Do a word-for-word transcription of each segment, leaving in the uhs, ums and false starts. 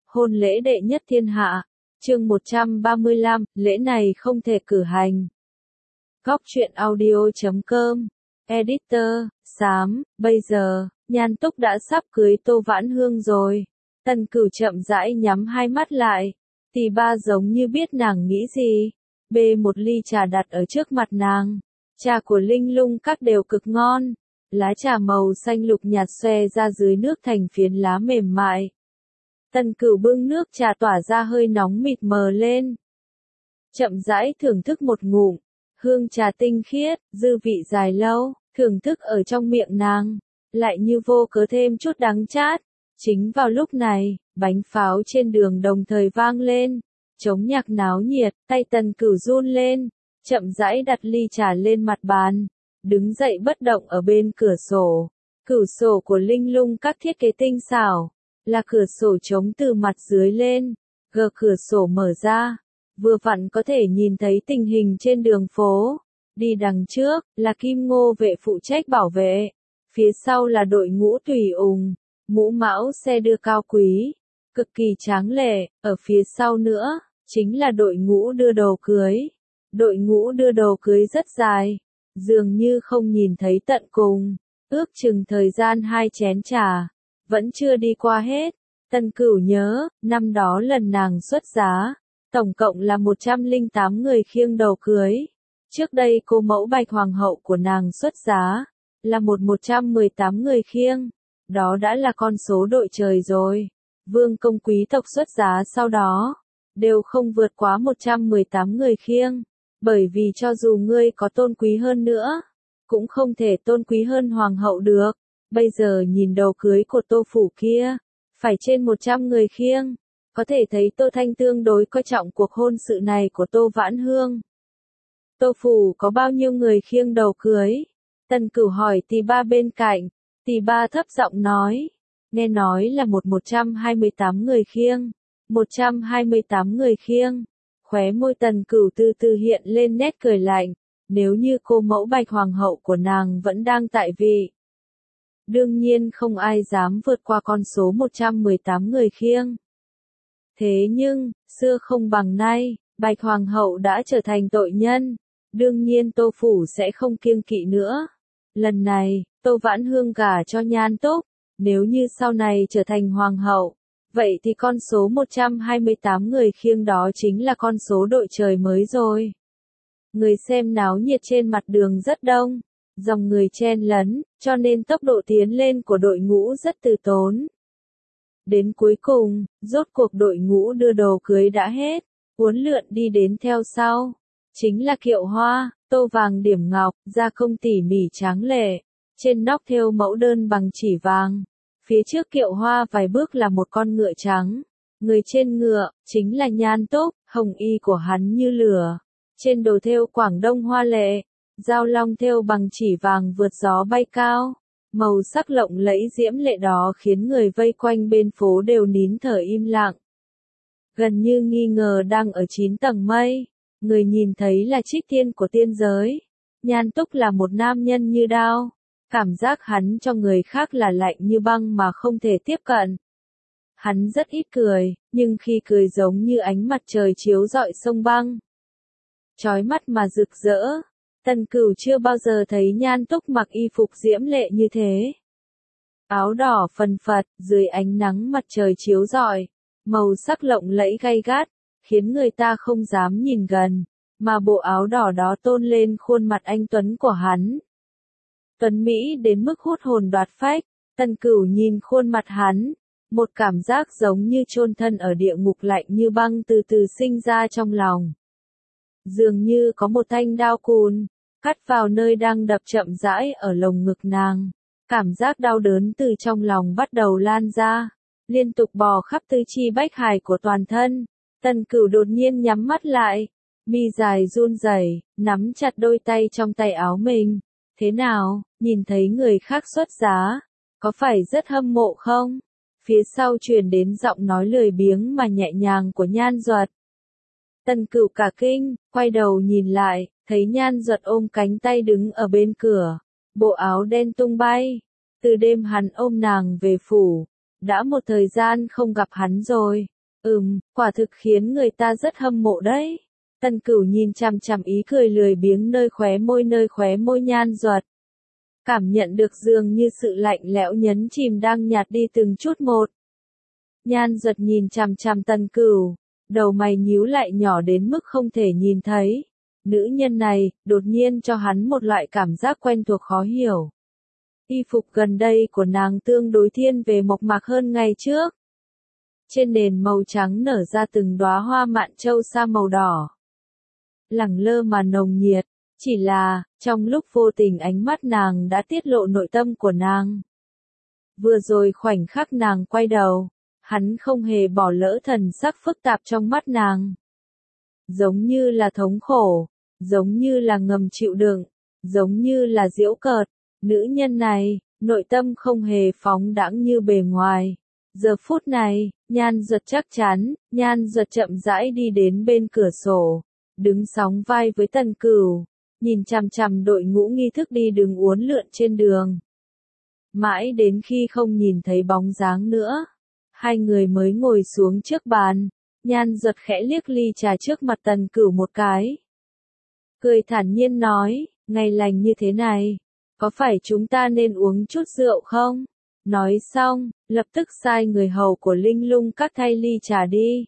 hôn lễ đệ nhất thiên hạ. Chương một trăm ba mươi lăm, lễ này không thể cử hành. Góc truyện audio chấm com. Editor, xám, bây giờ, Nhan Túc đã sắp cưới Tô Vãn Hương rồi. Tần Cửu chậm rãi nhắm hai mắt lại. Tì ba giống như biết nàng nghĩ gì. Bê một ly trà đặt ở trước mặt nàng. Trà của Linh Lung các đều cực ngon. Lá trà màu xanh lục nhạt xòe ra dưới nước thành phiến lá mềm mại. Tần Cửu bưng nước trà tỏa ra hơi nóng mịt mờ lên. Chậm rãi thưởng thức một ngụm. Hương trà tinh khiết, dư vị dài lâu, thưởng thức ở trong miệng nàng. Lại như vô cớ thêm chút đắng chát. Chính vào lúc này, bánh pháo trên đường đồng thời vang lên. Trống nhạc náo nhiệt, tay Tần Cửu run lên. Chậm rãi đặt ly trà lên mặt bàn. Đứng dậy bất động ở bên cửa sổ. Cửa sổ của Linh Lung các thiết kế tinh xảo. Là cửa sổ trống từ mặt dưới lên. Gờ cửa sổ mở ra. Vừa vặn có thể nhìn thấy tình hình trên đường phố. Đi đằng trước, là Kim Ngô vệ phụ trách bảo vệ. Phía sau là đội ngũ tùy ùng. Mũ mão xe đưa cao quý. Cực kỳ tráng lệ, ở phía sau nữa, chính là đội ngũ đưa đồ cưới. Đội ngũ đưa đồ cưới rất dài. Dường như không nhìn thấy tận cùng. Ước chừng thời gian hai chén trà. Vẫn chưa đi qua hết. Tần Cửu nhớ, năm đó lần nàng xuất giá. Tổng cộng là một trăm lẻ tám người khiêng đầu cưới. Trước đây cô mẫu Bạch Hoàng hậu của nàng xuất giá. Là một một trăm mười tám người khiêng. Đó đã là con số đội trời rồi. Vương công quý tộc xuất giá sau đó. Đều không vượt quá một trăm mười tám người khiêng. Bởi vì cho dù ngươi có tôn quý hơn nữa. Cũng không thể tôn quý hơn Hoàng hậu được. Bây giờ nhìn đầu cưới của Tô Phủ kia. Phải trên một trăm người khiêng. Có thể thấy Tô Thanh tương đối coi trọng cuộc hôn sự này của Tô Vãn Hương. Tô Phủ có bao nhiêu người khiêng đầu cưới? Tần Cửu hỏi Tì Ba bên cạnh. Tì Ba thấp giọng nói. Nghe nói là một một trăm hai mươi tám người khiêng. một trăm hai mươi tám người khiêng. Khóe môi Tần Cửu từ từ hiện lên nét cười lạnh. Nếu như cô mẫu Bạch Hoàng hậu của nàng vẫn đang tại vị. Đương nhiên không ai dám vượt qua con số một trăm mười tám người khiêng. Thế nhưng, xưa không bằng nay, Bạch Hoàng hậu đã trở thành tội nhân. Đương nhiên Tô Phủ sẽ không kiêng kỵ nữa. Lần này, Tô Vãn Hương gả cho Nhan Túc. Nếu như sau này trở thành Hoàng hậu, vậy thì con số một trăm hai mươi tám người khiêng đó chính là con số đội trời mới rồi. Người xem náo nhiệt trên mặt đường rất đông. Dòng người chen lấn, cho nên tốc độ tiến lên của đội ngũ rất từ tốn. Đến cuối cùng, rốt cuộc đội ngũ đưa đồ cưới đã hết, uốn lượn đi đến theo sau. Chính là kiệu hoa, tô vàng điểm ngọc, gia công tỉ mỉ tráng lệ. Trên nóc thêu mẫu đơn bằng chỉ vàng. Phía trước kiệu hoa vài bước là một con ngựa trắng. Người trên ngựa, chính là Nhan Túc, hồng y của hắn như lửa. Trên đồ thêu Quảng Đông hoa lệ. Dao long thêu bằng chỉ vàng vượt gió bay cao. Màu sắc lộng lẫy diễm lệ đó khiến người vây quanh bên phố đều nín thở im lặng. Gần như nghi ngờ đang ở chín tầng mây. Người nhìn thấy là trích tiên của tiên giới. Nhan Túc là một nam nhân như đao. Cảm giác hắn cho người khác là lạnh như băng mà không thể tiếp cận. Hắn rất ít cười, nhưng khi cười giống như ánh mặt trời chiếu rọi sông băng. Chói mắt mà rực rỡ. Tần Cửu chưa bao giờ thấy Nhan Túc mặc y phục diễm lệ như thế. Áo đỏ phần phật, dưới ánh nắng mặt trời chiếu rọi, màu sắc lộng lẫy gay gắt, khiến người ta không dám nhìn gần, mà bộ áo đỏ đó tôn lên khuôn mặt anh tuấn của hắn. Tuấn Mỹ đến mức hút hồn đoạt phách, Tần Cửu nhìn khuôn mặt hắn, một cảm giác giống như chôn thân ở địa ngục lạnh như băng từ từ sinh ra trong lòng. Dường như có một thanh đao cùn, cắt vào nơi đang đập chậm rãi ở lồng ngực nàng. Cảm giác đau đớn từ trong lòng bắt đầu lan ra, liên tục bò khắp tứ chi bách hải của toàn thân. Tần Cửu đột nhiên nhắm mắt lại, mi dài run rẩy, nắm chặt đôi tay trong tay áo mình. Thế nào, nhìn thấy người khác xuất giá, có phải rất hâm mộ không? Phía sau truyền đến giọng nói lười biếng mà nhẹ nhàng của Nhan Duật. Tần Cửu cả kinh, quay đầu nhìn lại, thấy Nhan Duật ôm cánh tay đứng ở bên cửa, bộ áo đen tung bay. Từ đêm hắn ôm nàng về phủ, đã một thời gian không gặp hắn rồi, Ừm, quả thực khiến người ta rất hâm mộ đấy. Tần Cửu nhìn chằm chằm ý cười lười biếng nơi khóe môi nơi khóe môi Nhan Duật. Cảm nhận được dường như sự lạnh lẽo nhấn chìm đang nhạt đi từng chút một. Nhan Duật nhìn chằm chằm Tần Cửu, đầu mày nhíu lại nhỏ đến mức không thể nhìn thấy. Nữ nhân này, đột nhiên cho hắn một loại cảm giác quen thuộc khó hiểu. Y phục gần đây của nàng tương đối thiên về mộc mạc hơn ngày trước. Trên nền màu trắng nở ra từng đóa hoa mạn châu sa màu đỏ. Lẳng lơ mà nồng nhiệt, chỉ là, trong lúc vô tình ánh mắt nàng đã tiết lộ nội tâm của nàng. Vừa rồi khoảnh khắc nàng quay đầu, hắn không hề bỏ lỡ thần sắc phức tạp trong mắt nàng. Giống như là thống khổ, giống như là ngầm chịu đựng, giống như là giễu cợt. Nữ nhân này, nội tâm không hề phóng đãng như bề ngoài. Giờ phút này, Nhan Duật chắc chắn, Nhan Duật chậm rãi đi đến bên cửa sổ, đứng sóng vai với Tần Cửu, nhìn chằm chằm đội ngũ nghi thức đi đứng uốn lượn trên đường. Mãi đến khi không nhìn thấy bóng dáng nữa, hai người mới ngồi xuống trước bàn. Nhan Duật khẽ liếc ly trà trước mặt Tần Cửu một cái, cười thản nhiên nói, ngày lành như thế này, có phải chúng ta nên uống chút rượu không? Nói xong, lập tức sai người hầu của Linh Lung Các thay ly trà đi.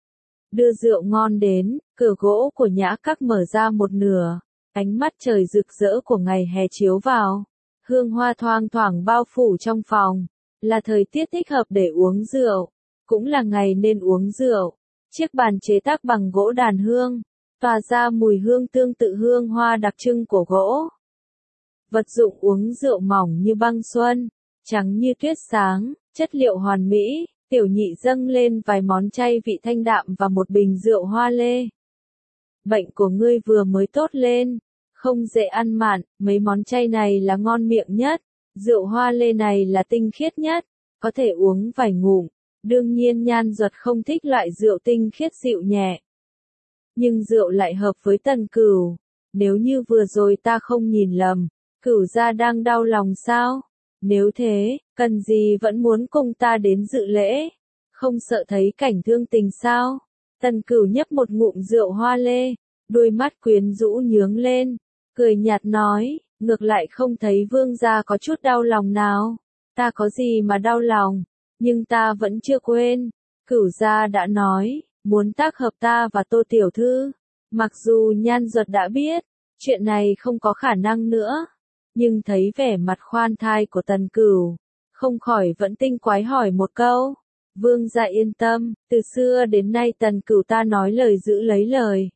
Đưa rượu ngon đến, cửa gỗ của Nhã Các mở ra một nửa, ánh mắt trời rực rỡ của ngày hè chiếu vào, hương hoa thoang thoảng bao phủ trong phòng, là thời tiết thích hợp để uống rượu, cũng là ngày nên uống rượu. Chiếc bàn chế tác bằng gỗ đàn hương, tỏa ra mùi hương tương tự hương hoa đặc trưng của gỗ. Vật dụng uống rượu mỏng như băng xuân, trắng như tuyết sáng, chất liệu hoàn mỹ. Tiểu nhị dâng lên vài món chay vị thanh đạm và một bình rượu hoa lê. Bệnh của ngươi vừa mới tốt lên, không dễ ăn mặn, mấy món chay này là ngon miệng nhất, rượu hoa lê này là tinh khiết nhất, có thể uống vài ngụm. Đương nhiên Nhan Duật không thích loại rượu tinh khiết dịu nhẹ. Nhưng rượu lại hợp với Tần Cửu. Nếu như vừa rồi ta không nhìn lầm, Cửu gia đang đau lòng sao? Nếu thế, cần gì vẫn muốn cùng ta đến dự lễ? Không sợ thấy cảnh thương tình sao? Tần Cửu nhấp một ngụm rượu hoa lê, đôi mắt quyến rũ nhướng lên, cười nhạt nói, ngược lại không thấy vương gia có chút đau lòng nào. Ta có gì mà đau lòng, nhưng ta vẫn chưa quên. Cửu gia đã nói, muốn tác hợp ta và Tô tiểu thư. Mặc dù Nhan Duật đã biết, chuyện này không có khả năng nữa. Nhưng thấy vẻ mặt khoan thai của Tần Cửu, không khỏi vẫn tinh quái hỏi một câu. Vương gia yên tâm, từ xưa đến nay Tần Cửu ta nói lời giữ lấy lời.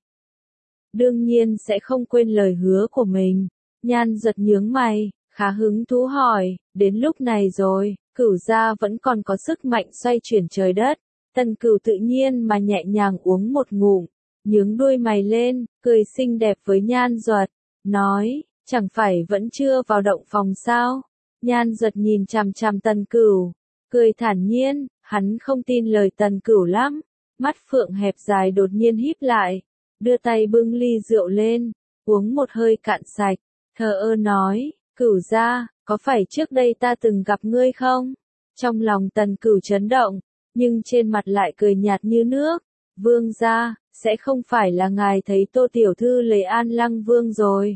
Đương nhiên sẽ không quên lời hứa của mình. Nhan Duật nhướng mày, khá hứng thú hỏi, đến lúc này rồi, Cửu gia vẫn còn có sức mạnh xoay chuyển trời đất. Tần Cửu tự nhiên mà nhẹ nhàng uống một ngụm, nhướng đuôi mày lên, cười xinh đẹp với Nhan Duật, nói, chẳng phải vẫn chưa vào động phòng sao? Nhan Duật nhìn chằm chằm Tần Cửu, cười thản nhiên, hắn không tin lời Tần Cửu lắm, mắt phượng hẹp dài đột nhiên híp lại, đưa tay bưng ly rượu lên, uống một hơi cạn sạch, thờ ơ nói, Cửu gia, có phải trước đây ta từng gặp ngươi không? Trong lòng Tần Cửu chấn động, nhưng trên mặt lại cười nhạt như nước, vương gia, sẽ không phải là ngài thấy Tô tiểu thư lấy An Lăng Vương rồi.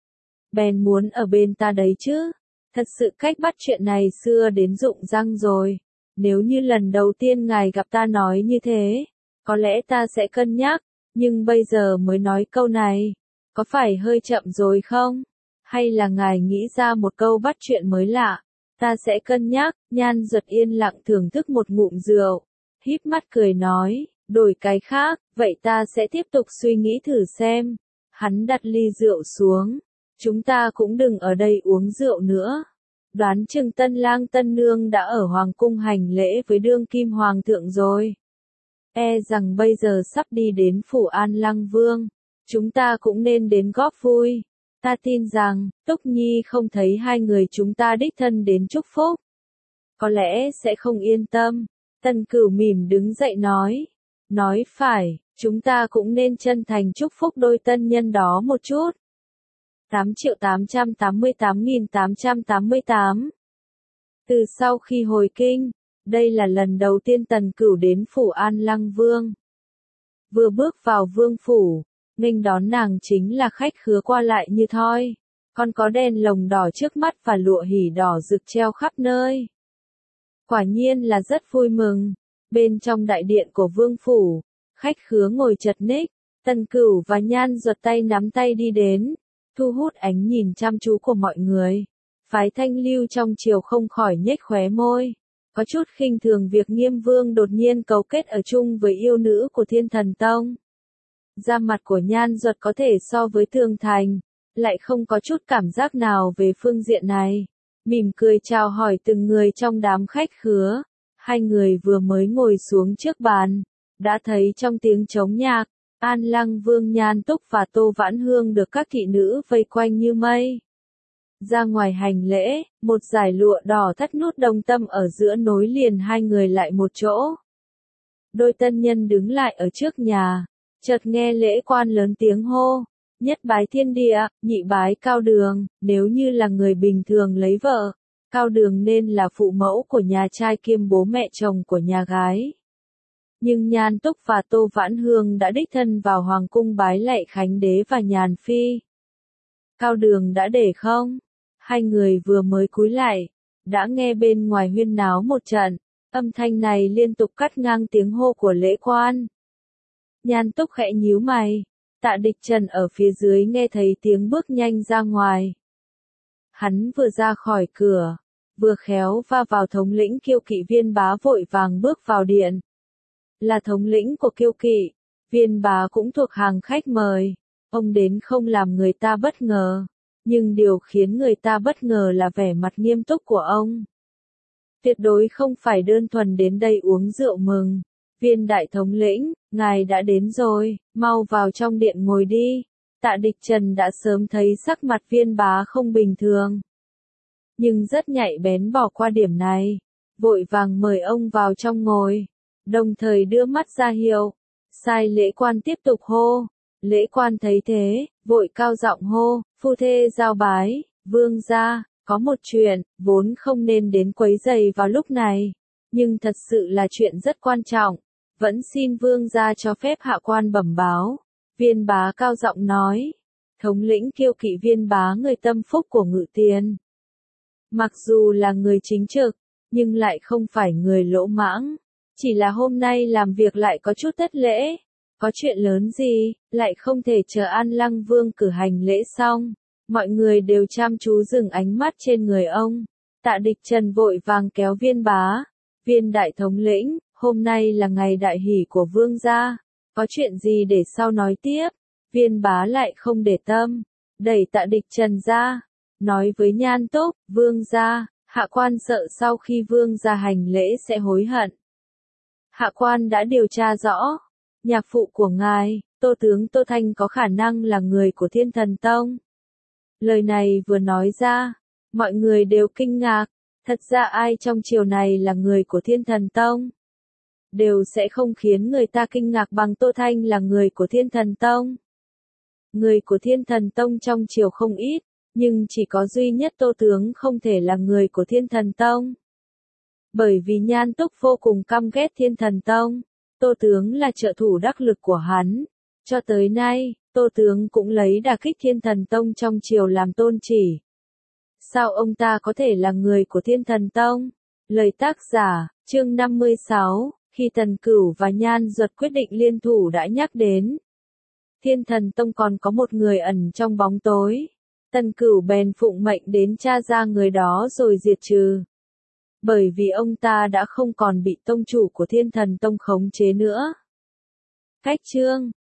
Bèn muốn ở bên ta đấy chứ, thật sự cách bắt chuyện này xưa đến rụng răng rồi, nếu như lần đầu tiên ngài gặp ta nói như thế, có lẽ ta sẽ cân nhắc, nhưng bây giờ mới nói câu này, có phải hơi chậm rồi không? Hay là ngài nghĩ ra một câu bắt chuyện mới lạ? Ta sẽ cân nhắc. Nhan Duật yên lặng thưởng thức một ngụm rượu, híp mắt cười nói, đổi cái khác, vậy ta sẽ tiếp tục suy nghĩ thử xem. Hắn đặt ly rượu xuống, chúng ta cũng đừng ở đây uống rượu nữa. Đoán chừng tân lang tân nương đã ở hoàng cung hành lễ với đương kim hoàng thượng rồi. E rằng bây giờ sắp đi đến phủ An Lăng Vương, chúng ta cũng nên đến góp vui. Ta tin rằng, Túc Nhi không thấy hai người chúng ta đích thân đến chúc phúc, có lẽ sẽ không yên tâm. Tần Cửu mỉm đứng dậy nói, nói phải, chúng ta cũng nên chân thành chúc phúc đôi tân nhân đó một chút. tám triệu tám trăm tám mươi tám nghìn tám trăm tám mươi tám Từ sau khi hồi kinh, Đây là lần đầu tiên Tần Cửu đến phủ An Lăng Vương. Vừa bước vào vương phủ, nghênh đón nàng chính là khách khứa qua lại như thoi, còn có đèn lồng đỏ trước mắt và lụa hỉ đỏ rực treo khắp nơi. Quả nhiên là rất vui mừng. Bên trong đại điện của vương phủ, khách khứa ngồi chật ních, Tần Cửu và Nhan Duật tay nắm tay đi đến, thu hút ánh nhìn chăm chú của mọi người. Phái Thanh Lưu trong triều không khỏi nhếch khóe môi, có chút khinh thường việc Nghiêm Vương đột nhiên cấu kết ở chung với yêu nữ của Thiên Thần Tông. Da mặt của Nhan Duật có thể so với tường thành, lại không có chút cảm giác nào về phương diện này. Mỉm cười chào hỏi từng người trong đám khách khứa. Hai người vừa mới ngồi xuống trước bàn, đã thấy trong tiếng trống nhạc, An Lăng Vương Nhan Túc và Tô Vãn Hương được các thị nữ vây quanh như mây. Ra ngoài hành lễ, một dải lụa đỏ thắt nút đồng tâm ở giữa nối liền hai người lại một chỗ. Đôi tân nhân đứng lại ở trước nhà, chợt nghe lễ quan lớn tiếng hô, nhất bái thiên địa, nhị bái Cao Đường. Nếu như là người bình thường lấy vợ, Cao Đường nên là phụ mẫu của nhà trai kiêm bố mẹ chồng của nhà gái. Nhưng Nhan Túc và Tô Vãn Hương đã đích thân vào hoàng cung bái lạy Khánh Đế và Nhàn Phi. Cao Đường đã để không? Hai người vừa mới cúi lại, đã nghe bên ngoài huyên náo một trận, âm thanh này liên tục cắt ngang tiếng hô của lễ quan. Nhan Túc khẽ nhíu mày, Tạ Địch Trần ở phía dưới nghe thấy tiếng bước nhanh ra ngoài. Hắn vừa ra khỏi cửa, vừa khéo va vào thống lĩnh Kiêu Kỵ Viên Bá vội vàng bước vào điện. Là thống lĩnh của Kiêu Kỵ, Viên Bá cũng thuộc hàng khách mời, ông đến không làm người ta bất ngờ, nhưng điều khiến người ta bất ngờ là vẻ mặt nghiêm túc của ông. Tuyệt đối không phải đơn thuần đến đây uống rượu mừng. Viên đại thống lĩnh, ngài đã đến rồi, mau vào trong điện ngồi đi. Tạ Địch Trần đã sớm thấy sắc mặt Viên Bá không bình thường, nhưng rất nhạy bén bỏ qua điểm này, vội vàng mời ông vào trong ngồi, đồng thời đưa mắt ra hiệu. Sai lễ quan tiếp tục hô. Lễ quan thấy thế, vội cao giọng hô, phu thê giao bái, vương gia, có một chuyện, vốn không nên đến quấy rầy vào lúc này, nhưng thật sự là chuyện rất quan trọng, vẫn xin vương gia cho phép hạ quan bẩm báo. Viên Bá cao giọng nói, thống lĩnh Kiêu Kỵ Viên Bá người tâm phúc của Ngự Tiền. Mặc dù là người chính trực, nhưng lại không phải người lỗ mãng, chỉ là hôm nay làm việc lại có chút thất lễ. Có chuyện lớn gì, lại không thể chờ An Lăng Vương cử hành lễ xong. Mọi người đều chăm chú dừng ánh mắt trên người ông. Tạ Địch Trần vội vàng kéo Viên Bá. Viên đại thống lĩnh, hôm nay là ngày đại hỷ của vương gia. Có chuyện gì để sau nói tiếp? Viên Bá lại không để tâm, đẩy Tạ Địch Trần ra, nói với Nhan Túc, vương gia, hạ quan sợ sau khi vương gia hành lễ sẽ hối hận. Hạ quan đã điều tra rõ. Nhạc phụ của ngài, Tô tướng Tô Thanh có khả năng là người của Thiên Thần Tông. Lời này vừa nói ra, mọi người đều kinh ngạc, thật ra ai trong triều này là người của Thiên Thần Tông, đều sẽ không khiến người ta kinh ngạc bằng Tô Thanh là người của Thiên Thần Tông. Người của Thiên Thần Tông trong triều không ít, nhưng chỉ có duy nhất Tô tướng không thể là người của Thiên Thần Tông. Bởi vì Nhan Túc vô cùng căm ghét Thiên Thần Tông. Tô tướng là trợ thủ đắc lực của hắn. Cho tới nay, Tô tướng cũng lấy đả kích Thiên Thần Tông trong triều làm tôn chỉ. Sao ông ta có thể là người của Thiên Thần Tông? Lời tác giả, chương năm mươi sáu, khi Tần Cửu và Nhan Duật quyết định liên thủ đã nhắc đến. Thiên Thần Tông còn có một người ẩn trong bóng tối. Tần Cửu bèn phụng mệnh đến tra ra người đó rồi diệt trừ. Bởi vì ông ta đã không còn bị tông chủ của Thiên Thần Tông khống chế nữa. Cách chương